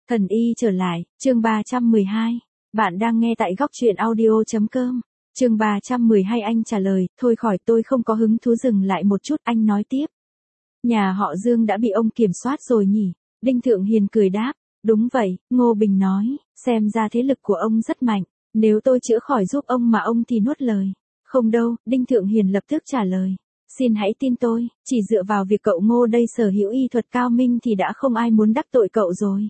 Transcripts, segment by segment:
Thần y trở lại, chương 312. Bạn đang nghe tại góc truyện audio.com. Chương 312 anh trả lời, thôi khỏi tôi không có hứng thú dừng lại một chút, anh nói tiếp. Nhà họ Dương đã bị ông kiểm soát rồi nhỉ? Đinh Thượng Hiền cười đáp, đúng vậy, Ngô Bình nói, xem ra thế lực của ông rất mạnh, nếu tôi chữa khỏi giúp ông mà ông thì nuốt lời. Không đâu, Đinh Thượng Hiền lập tức trả lời. Xin hãy tin tôi, chỉ dựa vào việc cậu Ngô đây sở hữu y thuật cao minh thì đã không ai muốn đắc tội cậu rồi.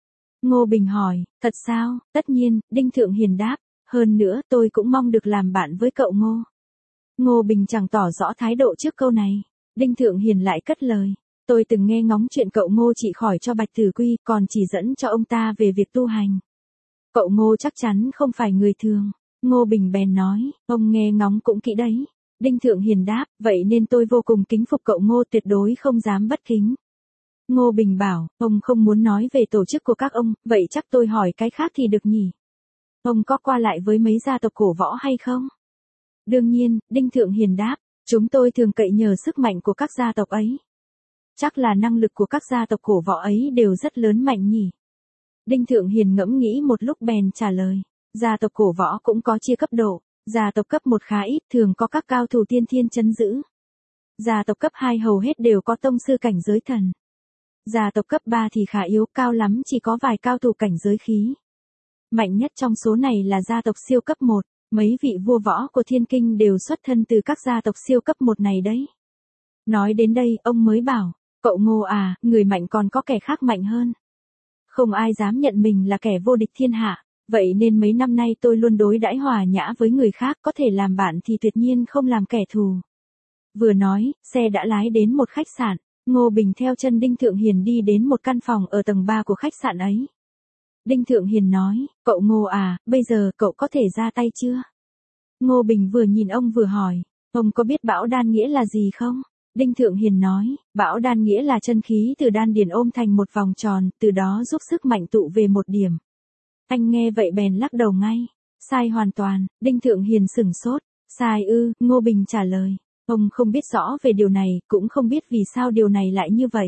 Ngô Bình hỏi, thật sao? Tất nhiên, Đinh Thượng Hiền đáp, hơn nữa tôi cũng mong được làm bạn với cậu Ngô. Ngô Bình chẳng tỏ rõ thái độ trước câu này. Đinh Thượng Hiền lại cất lời, tôi từng nghe ngóng chuyện cậu Ngô trị khỏi cho Bạch Tử Quy, còn chỉ dẫn cho ông ta về việc tu hành. Cậu Ngô chắc chắn không phải người thường. Ngô Bình bèn nói, ông nghe ngóng cũng kỹ đấy. Đinh Thượng Hiền đáp, vậy nên tôi vô cùng kính phục cậu Ngô, tuyệt đối không dám bất kính. Ngô Bình bảo, ông không muốn nói về tổ chức của các ông, vậy chắc tôi hỏi cái khác thì được nhỉ? Ông có qua lại với mấy gia tộc cổ võ hay không? Đương nhiên, Đinh Thượng Hiền đáp, chúng tôi thường cậy nhờ sức mạnh của các gia tộc ấy. Chắc là năng lực của các gia tộc cổ võ ấy đều rất lớn mạnh nhỉ? Đinh Thượng Hiền ngẫm nghĩ một lúc bèn trả lời, gia tộc cổ võ cũng có chia cấp độ, gia tộc cấp 1 khá ít, thường có các cao thủ tiên thiên trấn giữ. Gia tộc cấp 2 hầu hết đều có tông sư cảnh giới thần. Gia tộc cấp 3 thì khá yếu, cao lắm chỉ có vài cao thủ cảnh giới khí. Mạnh nhất trong số này là gia tộc siêu cấp 1, mấy vị vua võ của Thiên Kinh đều xuất thân từ các gia tộc siêu cấp 1 này đấy. Nói đến đây, ông mới bảo, cậu Ngô à, người mạnh còn có kẻ khác mạnh hơn. Không ai dám nhận mình là kẻ vô địch thiên hạ, vậy nên mấy năm nay tôi luôn đối đãi hòa nhã với người khác, có thể làm bạn thì tuyệt nhiên không làm kẻ thù. Vừa nói, xe đã lái đến một khách sạn. Ngô Bình theo chân Đinh Thượng Hiền đi đến một căn phòng ở tầng 3 của khách sạn ấy. Đinh Thượng Hiền nói, cậu Ngô à, bây giờ cậu có thể ra tay chưa? Ngô Bình vừa nhìn ông vừa hỏi, ông có biết bão đan nghĩa là gì không? Đinh Thượng Hiền nói, bão đan nghĩa là chân khí từ đan điền ôm thành một vòng tròn, từ đó giúp sức mạnh tụ về một điểm. Anh nghe vậy bèn lắc đầu ngay, sai hoàn toàn. Đinh Thượng Hiền sửng sốt, sai ư? Ngô Bình trả lời. Ông không biết rõ về điều này, cũng không biết vì sao điều này lại như vậy.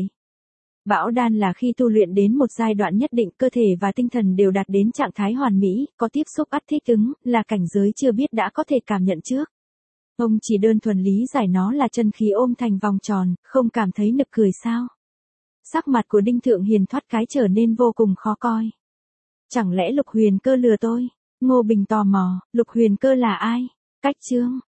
Bão đan là khi tu luyện đến một giai đoạn nhất định, cơ thể và tinh thần đều đạt đến trạng thái hoàn mỹ, có tiếp xúc ắt thích ứng, là cảnh giới chưa biết đã có thể cảm nhận trước. Ông chỉ đơn thuần lý giải nó là chân khí ôm thành vòng tròn, không cảm thấy nực cười sao? Sắc mặt của Đinh Thượng Hiền thoát cái trở nên vô cùng khó coi. Chẳng lẽ Lục Huyền Cơ lừa tôi? Ngô Bình tò mò, Lục Huyền Cơ là ai? Cách Chương